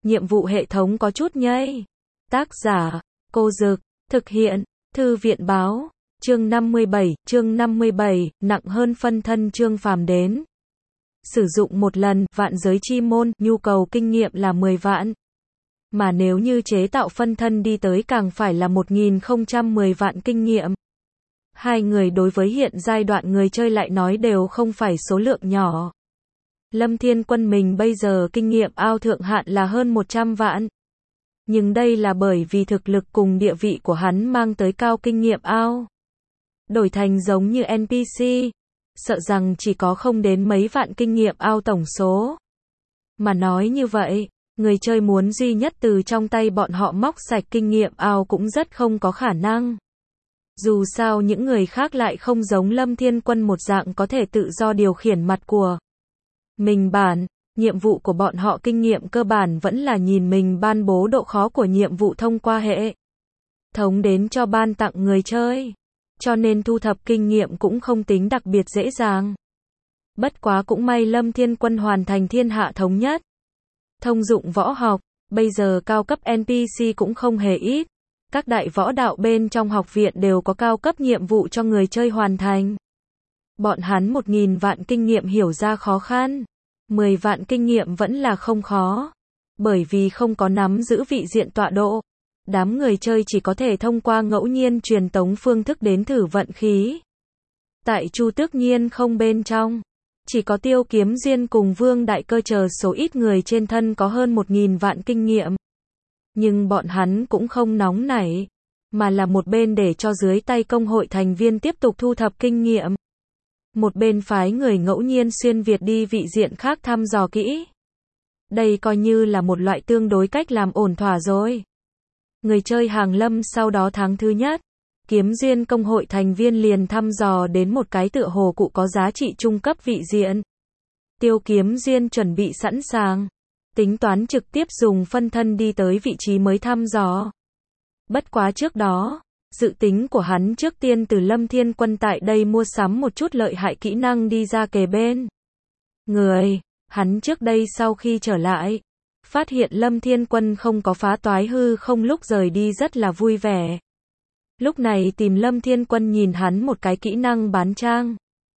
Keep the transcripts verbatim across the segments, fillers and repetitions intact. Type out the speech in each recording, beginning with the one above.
nhiệm vụ hệ thống có chút nhây. Tác giả, Cô Dực, thực hiện, Thư viện báo, chương năm mươi bảy, chương năm mươi bảy, nặng hơn phân thân Trương Phàm đến. Sử dụng một lần, vạn giới chi môn, nhu cầu kinh nghiệm là mười vạn. Mà nếu như chế tạo phân thân đi tới càng phải là một nghìn không trăm mười vạn kinh nghiệm. Hai người đối với hiện giai đoạn người chơi lại nói đều không phải số lượng nhỏ. Lâm Thiên Quân mình bây giờ kinh nghiệm ao thượng hạn là hơn một trăm vạn. Nhưng đây là bởi vì thực lực cùng địa vị của hắn mang tới cao kinh nghiệm ao. Đổi thành giống như en pê xê, sợ rằng chỉ có không đến mấy vạn kinh nghiệm ao tổng số. Mà nói như vậy, người chơi muốn duy nhất từ trong tay bọn họ móc sạch kinh nghiệm ao cũng rất không có khả năng. Dù sao những người khác lại không giống Lâm Thiên Quân một dạng có thể tự do điều khiển mặt của mình bản, nhiệm vụ của bọn họ kinh nghiệm cơ bản vẫn là nhìn mình ban bố độ khó của nhiệm vụ thông qua hệ thống đến cho ban tặng người chơi. Cho nên thu thập kinh nghiệm cũng không tính đặc biệt dễ dàng. Bất quá cũng may Lâm Thiên Quân hoàn thành thiên hạ thống nhất. Thông dụng võ học, bây giờ cao cấp en pê xê cũng không hề ít. Các đại võ đạo bên trong học viện đều có cao cấp nhiệm vụ cho người chơi hoàn thành. Bọn hắn một nghìn vạn kinh nghiệm hiểu ra khó khăn. mười vạn kinh nghiệm vẫn là không khó. Bởi vì không có nắm giữ vị diện tọa độ. Đám người chơi chỉ có thể thông qua ngẫu nhiên truyền tống phương thức đến thử vận khí. Tại Chu Tước Nhiên không bên trong. Chỉ có Tiêu Kiếm Duyên cùng Vương Đại Cơ chờ số ít người trên thân có hơn một nghìn vạn kinh nghiệm. Nhưng bọn hắn cũng không nóng nảy. Mà là một bên để cho dưới tay công hội thành viên tiếp tục thu thập kinh nghiệm. Một bên phái người ngẫu nhiên xuyên Việt đi vị diện khác thăm dò kỹ. Đây coi như là một loại tương đối cách làm ổn thỏa rồi. Người chơi hàng Lâm sau đó tháng thứ nhất, Kiếm Duyên công hội thành viên liền thăm dò đến một cái tựa hồ cụ có giá trị trung cấp vị diện. Tiêu Kiếm Duyên chuẩn bị sẵn sàng, tính toán trực tiếp dùng phân thân đi tới vị trí mới thăm dò. Bất quá trước đó, dự tính của hắn trước tiên từ Lâm Thiên Quân tại đây mua sắm một chút lợi hại kỹ năng đi ra kề bên. Người, hắn trước đây sau khi trở lại, phát hiện Lâm Thiên Quân không có phá toái hư không lúc rời đi rất là vui vẻ. Lúc này tìm Lâm Thiên Quân nhìn hắn một cái kỹ năng bán trang.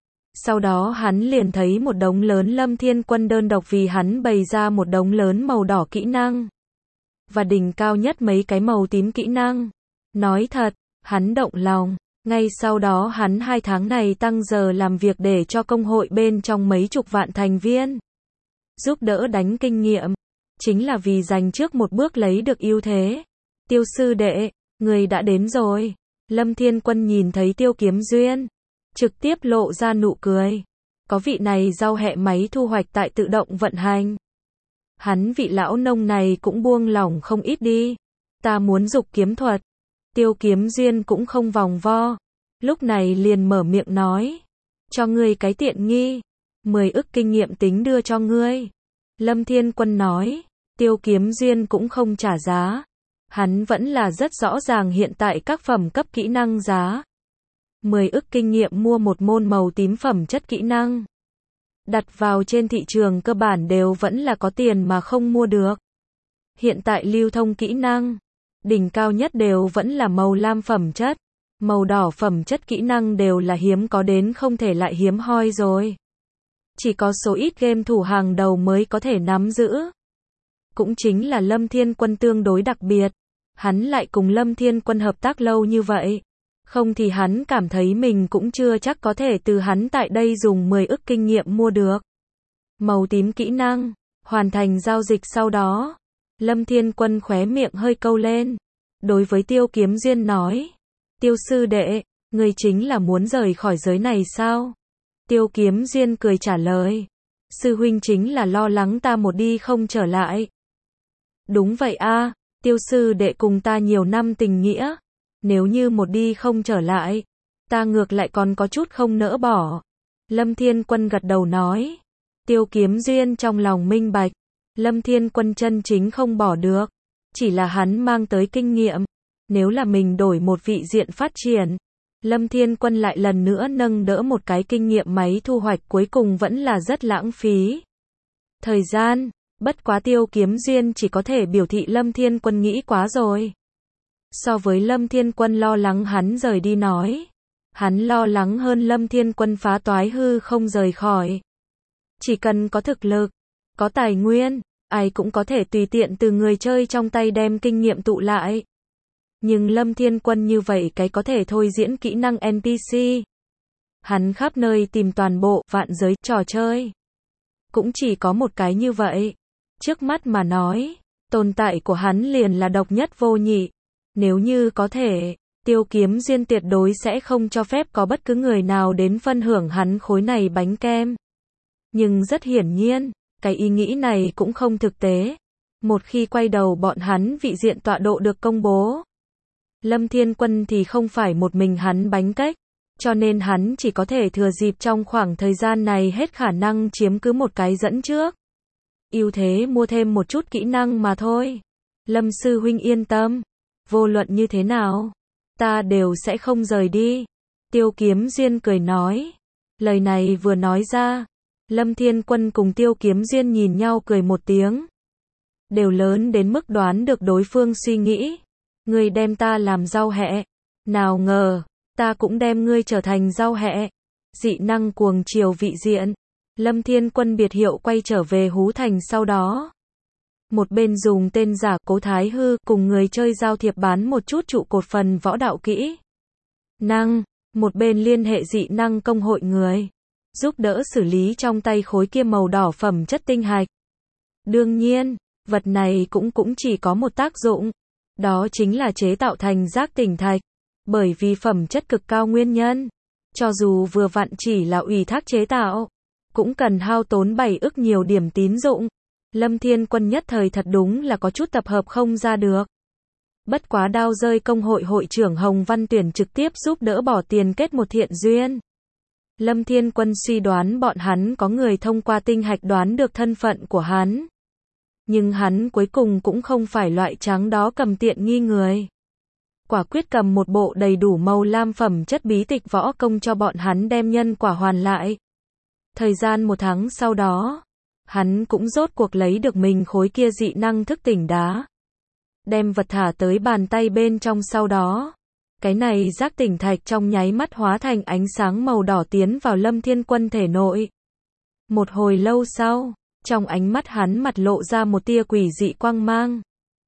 Sau đó hắn liền thấy một đống lớn Lâm Thiên Quân đơn độc vì hắn bày ra một đống lớn màu đỏ kỹ năng. Và đỉnh cao nhất mấy cái màu tím kỹ năng. Nói thật, hắn động lòng. Ngay sau đó hắn hai tháng này tăng giờ làm việc để cho công hội bên trong mấy chục vạn thành viên. Giúp đỡ đánh kinh nghiệm. Chính là vì giành trước một bước lấy được ưu thế. Tiêu sư đệ, người đã đến rồi. Lâm Thiên Quân nhìn thấy Tiêu Kiếm Duyên, trực tiếp lộ ra nụ cười. Có vị này giao hẹ máy thu hoạch tại tự động vận hành. Hắn vị lão nông này cũng buông lỏng không ít đi. Ta muốn dục kiếm thuật. Tiêu Kiếm Duyên cũng không vòng vo. Lúc này liền mở miệng nói. Cho ngươi cái tiện nghi. mười ức kinh nghiệm tính đưa cho ngươi. Lâm Thiên Quân nói. Tiêu Kiếm Duyên cũng không trả giá. Hắn vẫn là rất rõ ràng hiện tại các phẩm cấp kỹ năng giá. mười ức kinh nghiệm mua một môn màu tím phẩm chất kỹ năng. Đặt vào trên thị trường cơ bản đều vẫn là có tiền mà không mua được. Hiện tại lưu thông kỹ năng, đỉnh cao nhất đều vẫn là màu lam phẩm chất. Màu đỏ phẩm chất kỹ năng đều là hiếm có đến không thể lại hiếm hoi rồi. Chỉ có số ít game thủ hàng đầu mới có thể nắm giữ. Cũng chính là Lâm Thiên Quân tương đối đặc biệt. Hắn lại cùng Lâm Thiên Quân hợp tác lâu như vậy. Không thì hắn cảm thấy mình cũng chưa chắc có thể từ hắn tại đây dùng mười ức kinh nghiệm mua được. Màu tím kỹ năng, hoàn thành giao dịch sau đó. Lâm Thiên Quân khóe miệng hơi câu lên. Đối với Tiêu Kiếm Duyên nói. Tiêu sư đệ, người chính là muốn rời khỏi giới này sao? Tiêu Kiếm Duyên cười trả lời. Sư huynh chính là lo lắng ta một đi không trở lại. Đúng vậy a, Tiêu sư đệ cùng ta nhiều năm tình nghĩa. Nếu như một đi không trở lại, ta ngược lại còn có chút không nỡ bỏ. Lâm Thiên Quân gật đầu nói. Tiêu Kiếm Duyên trong lòng minh bạch. Lâm Thiên Quân chân chính không bỏ được. Chỉ là hắn mang tới kinh nghiệm. Nếu là mình đổi một vị diện phát triển, Lâm Thiên Quân lại lần nữa nâng đỡ một cái kinh nghiệm máy thu hoạch cuối cùng vẫn là rất lãng phí. Thời gian, Bất quá Tiêu Kiếm Duyên chỉ có thể biểu thị Lâm Thiên Quân nghĩ quá rồi. So với Lâm Thiên Quân lo lắng hắn rời đi nói, hắn lo lắng hơn Lâm Thiên Quân phá toái hư không rời khỏi. Chỉ cần có thực lực, có tài nguyên, ai cũng có thể tùy tiện từ người chơi trong tay đem kinh nghiệm tụ lại. Nhưng Lâm Thiên Quân như vậy cái có thể thôi diễn kỹ năng en pê xê. Hắn khắp nơi tìm toàn bộ vạn giới trò chơi. Cũng chỉ có một cái như vậy. Trước mắt mà nói, tồn tại của hắn liền là độc nhất vô nhị. Nếu như có thể, Tiêu Kiếm Duyên tuyệt đối sẽ không cho phép có bất cứ người nào đến phân hưởng hắn khối này bánh kem. Nhưng rất hiển nhiên, cái ý nghĩ này cũng không thực tế. Một khi quay đầu bọn hắn vị diện tọa độ được công bố, Lâm Thiên Quân thì không phải một mình hắn bánh cách, cho nên hắn chỉ có thể thừa dịp trong khoảng thời gian này hết khả năng chiếm cứ một cái dẫn trước. Ưu thế mua thêm một chút kỹ năng mà thôi. Lâm sư huynh yên tâm, vô luận như thế nào, ta đều sẽ không rời đi. Tiêu Kiếm Duyên cười nói. Lời này vừa nói ra, Lâm Thiên Quân cùng Tiêu Kiếm Duyên nhìn nhau cười một tiếng. Đều lớn đến mức đoán được đối phương suy nghĩ. Ngươi đem ta làm rau hẹ, nào ngờ, ta cũng đem ngươi trở thành rau hẹ. Dị năng cuồng chiều vị diện. Lâm Thiên Quân biệt hiệu quay trở về Hú Thành sau đó. Một bên dùng tên giả Cố Thái Hư cùng người chơi giao thiệp bán một chút trụ cột phần võ đạo kỹ năng. Một bên liên hệ dị năng công hội người, giúp đỡ xử lý trong tay khối kia màu đỏ phẩm chất tinh hạch. Đương nhiên, vật này cũng cũng chỉ có một tác dụng. Đó chính là chế tạo thành giác tỉnh thạch. Bởi vì phẩm chất cực cao nguyên nhân, cho dù vừa vặn chỉ là ủy thác chế tạo, cũng cần hao tốn bảy ức nhiều điểm tín dụng. Lâm Thiên Quân nhất thời thật đúng là có chút tập hợp không ra được. Bất quá đao rơi công hội hội trưởng Hồng Văn Tuyển trực tiếp giúp đỡ bỏ tiền kết một thiện duyên. Lâm Thiên Quân suy đoán bọn hắn có người thông qua tinh hạch đoán được thân phận của hắn. Nhưng hắn cuối cùng cũng không phải loại trắng đó cầm tiện nghi người. Quả quyết cầm một bộ đầy đủ màu lam phẩm chất bí tịch võ công cho bọn hắn đem nhân quả hoàn lại. Thời gian một tháng sau đó, hắn cũng rốt cuộc lấy được mình khối kia dị năng thức tỉnh đá. Đem vật thả tới bàn tay bên trong sau đó. Cái này giác tỉnh thạch trong nháy mắt hóa thành ánh sáng màu đỏ tiến vào Lâm Thiên Quân thể nội. Một hồi lâu sau, trong ánh mắt hắn mặt lộ ra một tia quỷ dị quang mang.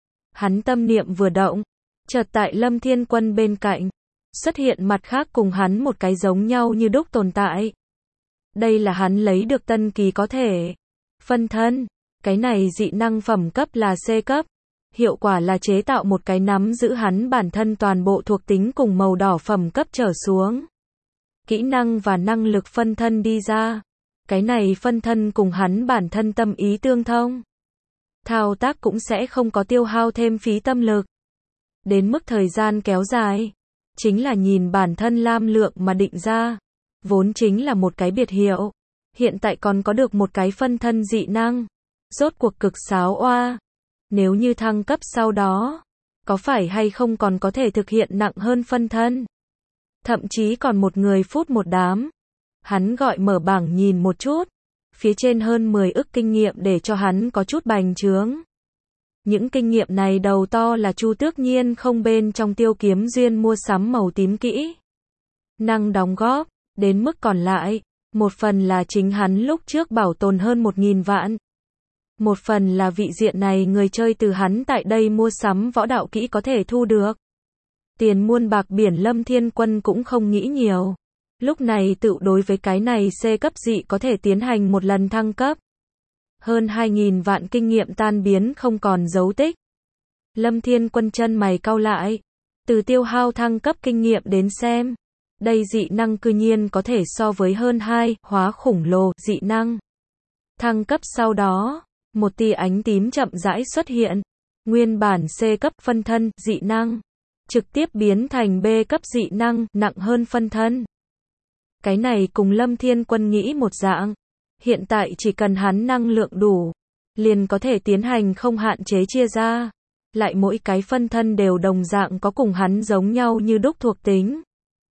Hắn tâm niệm vừa động, chợt tại Lâm Thiên Quân bên cạnh, xuất hiện mặt khác cùng hắn một cái giống nhau như đúc tồn tại. Đây là hắn lấy được tân kỳ có thể phân thân. Cái này dị năng phẩm cấp là C cấp. Hiệu quả là chế tạo một cái nắm giữ hắn bản thân toàn bộ thuộc tính cùng màu đỏ phẩm cấp trở xuống. Kỹ năng và năng lực phân thân đi ra. Cái này phân thân cùng hắn bản thân tâm ý tương thông. Thao tác cũng sẽ không có tiêu hao thêm phí tâm lực. Đến mức thời gian kéo dài, chính là nhìn bản thân lam lượng mà định ra. Vốn chính là một cái biệt hiệu. Hiện tại còn có được một cái phân thân dị năng. Rốt cuộc cực sáo oa. Nếu như thăng cấp sau đó, có phải hay không còn có thể thực hiện nặng hơn phân thân. Thậm chí còn một người phút một đám. Hắn gọi mở bảng nhìn một chút. Phía trên hơn mười ức kinh nghiệm để cho hắn có chút bành trướng. Những kinh nghiệm này đầu to là Chu Tước Nhiên không bên trong Tiêu Kiếm Duyên mua sắm màu tím kỹ năng đóng góp. Đến mức còn lại, một phần là chính hắn lúc trước bảo tồn hơn một nghìn vạn. Một phần là vị diện này người chơi từ hắn tại đây mua sắm võ đạo kỹ có thể thu được. Tiền muôn bạc biển Lâm Thiên Quân cũng không nghĩ nhiều. Lúc này tự đối với cái này C cấp dị có thể tiến hành một lần thăng cấp. Hơn hai nghìn vạn kinh nghiệm tan biến không còn dấu tích. Lâm Thiên Quân chân mày cau lại. Từ tiêu hao thăng cấp kinh nghiệm đến xem. Đây dị năng cư nhiên có thể so với hơn hai hóa khủng lồ dị năng. Thăng cấp sau đó, một tia ánh tím chậm rãi xuất hiện. Nguyên bản C cấp phân thân dị năng, trực tiếp biến thành B cấp dị năng nặng hơn phân thân. Cái này cùng Lâm Thiên Quân nghĩ một dạng. Hiện tại chỉ cần hắn năng lượng đủ, liền có thể tiến hành không hạn chế chia ra. Lại mỗi cái phân thân đều đồng dạng có cùng hắn giống nhau như đúc thuộc tính.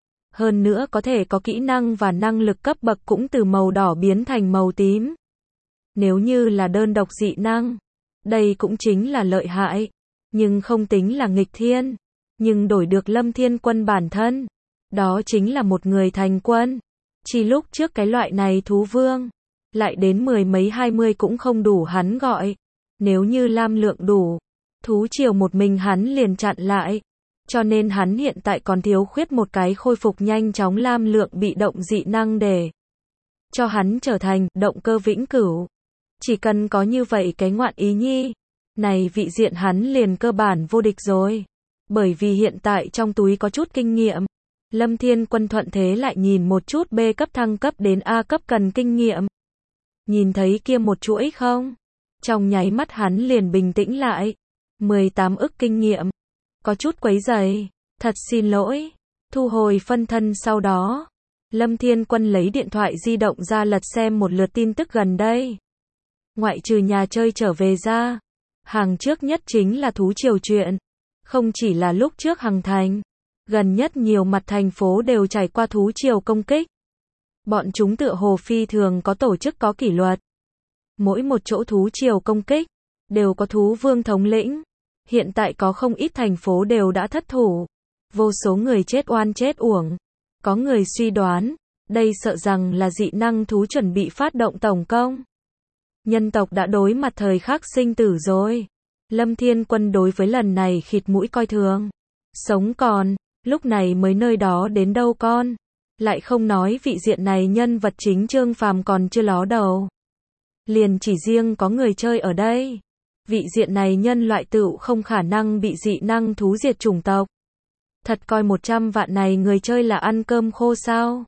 Hơn nữa có thể có kỹ năng và năng lực cấp bậc cũng từ màu đỏ biến thành màu tím. Nếu như là đơn độc dị năng, đây cũng chính là lợi hại, nhưng không tính là nghịch thiên. Nhưng đổi được Lâm Thiên Quân bản thân, đó chính là một người thành quân. Chỉ lúc trước cái loại này thú vương, lại đến mười mấy hai mươi cũng không đủ hắn gọi. Nếu như lam lượng đủ, thú triều một mình hắn liền chặn lại. Cho nên hắn hiện tại còn thiếu khuyết một cái khôi phục nhanh chóng lam lượng bị động dị năng để cho hắn trở thành động cơ vĩnh cửu. Chỉ cần có như vậy cái ngoạn ý nhi, này vị diện hắn liền cơ bản vô địch rồi. Bởi vì hiện tại trong túi có chút kinh nghiệm. Lâm Thiên Quân thuận thế lại nhìn một chút B cấp thăng cấp đến A cấp cần kinh nghiệm. Nhìn thấy kia một chuỗi không? Trong nháy mắt hắn liền bình tĩnh lại. mười tám ức kinh nghiệm. Có chút quấy rầy, thật xin lỗi. Thu hồi phân thân sau đó, Lâm Thiên Quân lấy điện thoại di động ra lật xem một lượt tin tức gần đây. Ngoại trừ nhà chơi trở về ra, hàng trước nhất chính là thú triều chuyện. Không chỉ là lúc trước Hằng Thành, gần nhất nhiều mặt thành phố đều trải qua thú triều công kích. Bọn chúng tựa hồ phi thường có tổ chức có kỷ luật. Mỗi một chỗ thú triều công kích, đều có thú vương thống lĩnh. Hiện tại có không ít thành phố đều đã thất thủ. Vô số người chết oan chết uổng. Có người suy đoán, đây sợ rằng là dị năng thú chuẩn bị phát động tổng công. Nhân tộc đã đối mặt thời khắc sinh tử rồi. Lâm Thiên Quân đối với lần này khịt mũi coi thường. Sống còn, lúc này mới nơi đó đến đâu con. Lại không nói vị diện này nhân vật chính Trương Phàm còn chưa ló đầu. Liền chỉ riêng có người chơi ở đây. Vị diện này nhân loại tựu không khả năng bị dị năng thú diệt chủng tộc. Thật coi một trăm vạn này người chơi là ăn cơm khô sao?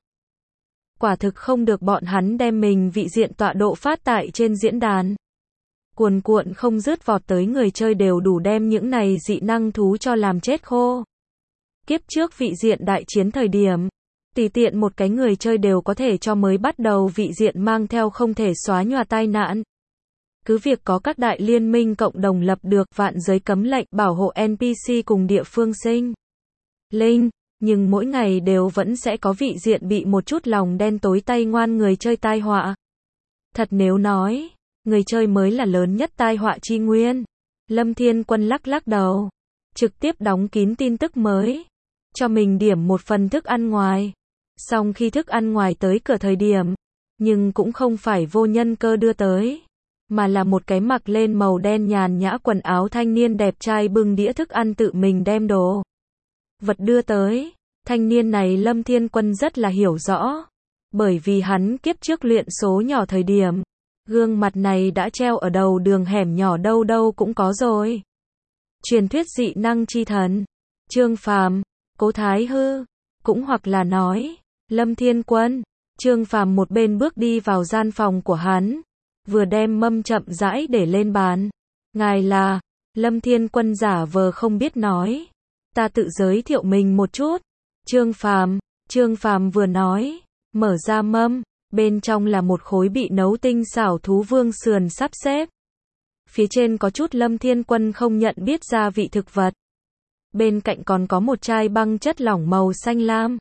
Quả thực không được bọn hắn đem mình vị diện tọa độ phát tại trên diễn đàn. Cuồn cuộn không dứt vọt tới người chơi đều đủ đem những này dị năng thú cho làm chết khô. Kiếp trước vị diện đại chiến thời điểm, tùy tiện một cái người chơi đều có thể cho mới bắt đầu vị diện mang theo không thể xóa nhòa tai nạn. Cứ việc có các đại liên minh cộng đồng lập được vạn giới cấm lệnh bảo hộ en pê xê cùng địa phương sinh linh, nhưng mỗi ngày đều vẫn sẽ có vị diện bị một chút lòng đen tối tay ngoan người chơi tai họa. Thật nếu nói, người chơi mới là lớn nhất tai họa chi nguyên. Lâm Thiên Quân lắc lắc đầu, trực tiếp đóng kín tin tức mới, cho mình điểm một phần thức ăn ngoài. Xong khi thức ăn ngoài tới cửa thời điểm, nhưng cũng không phải vô nhân cơ đưa tới, mà là một cái mặc lên màu đen nhàn nhã quần áo thanh niên đẹp trai bưng đĩa thức ăn tự mình đem đồ vật đưa tới. Thanh niên này Lâm Thiên Quân rất là hiểu rõ, bởi vì hắn kiếp trước luyện số nhỏ thời điểm, gương mặt này đã treo ở đầu đường hẻm nhỏ đâu đâu cũng có rồi. Truyền thuyết dị năng chi thần, Trương Phàm, Cố Thái Hư, cũng hoặc là nói, Lâm Thiên Quân. Trương Phàm một bên bước đi vào gian phòng của hắn, vừa đem mâm chậm rãi để lên bàn. Ngài là, Lâm Thiên Quân giả vờ không biết nói. Ta tự giới thiệu mình một chút. Trương Phàm, Trương Phàm vừa nói, mở ra mâm, bên trong là một khối bị nấu tinh xảo thú vương sườn sắp xếp. Phía trên có chút Lâm Thiên Quân không nhận biết gia vị thực vật. Bên cạnh còn có một chai băng chất lỏng màu xanh lam.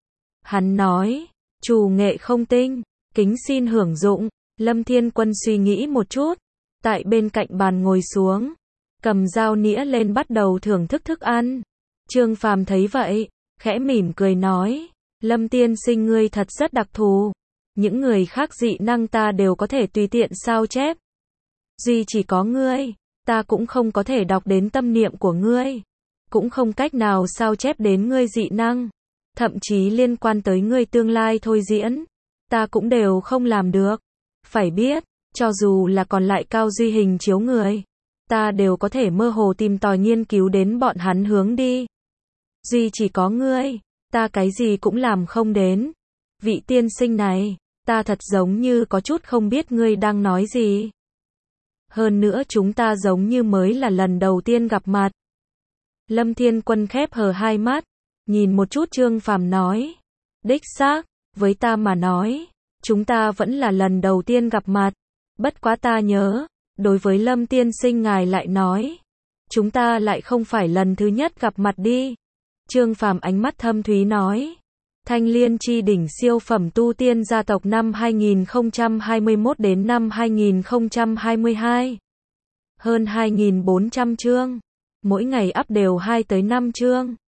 Hắn nói, chủ nghệ không tinh, kính xin hưởng dụng. Lâm Thiên Quân suy nghĩ một chút, tại bên cạnh bàn ngồi xuống, cầm dao nĩa lên bắt đầu thưởng thức thức ăn. Trương Phàm thấy vậy, khẽ mỉm cười nói, Lâm tiên sinh ngươi thật rất đặc thù, những người khác dị năng ta đều có thể tùy tiện sao chép. Duy chỉ có ngươi, ta cũng không có thể đọc đến tâm niệm của ngươi, cũng không cách nào sao chép đến ngươi dị năng, thậm chí liên quan tới ngươi tương lai thôi diễn, ta cũng đều không làm được. Phải biết, cho dù là còn lại cao duy hình chiếu người, ta đều có thể mơ hồ tìm tòi nghiên cứu đến bọn hắn hướng đi. Duy chỉ có ngươi, ta cái gì cũng làm không đến. Vị tiên sinh này, ta thật giống như có chút không biết ngươi đang nói gì. Hơn nữa chúng ta giống như mới là lần đầu tiên gặp mặt. Lâm Thiên Quân khép hờ hai mắt, nhìn một chút Trương Phàm nói, đích xác, với ta mà nói, chúng ta vẫn là lần đầu tiên gặp mặt. Bất quá ta nhớ, đối với Lâm tiên sinh ngài lại nói, chúng ta lại không phải lần thứ nhất gặp mặt đi. Trương Phàm ánh mắt thâm thúy nói, Thanh Liên chi đỉnh siêu phẩm tu tiên gia tộc năm hai nghìn không trăm hai mươi mốt đến năm hai nghìn không trăm hai mươi hai. Hơn hai nghìn bốn trăm chương. Mỗi ngày up đều hai tới năm chương.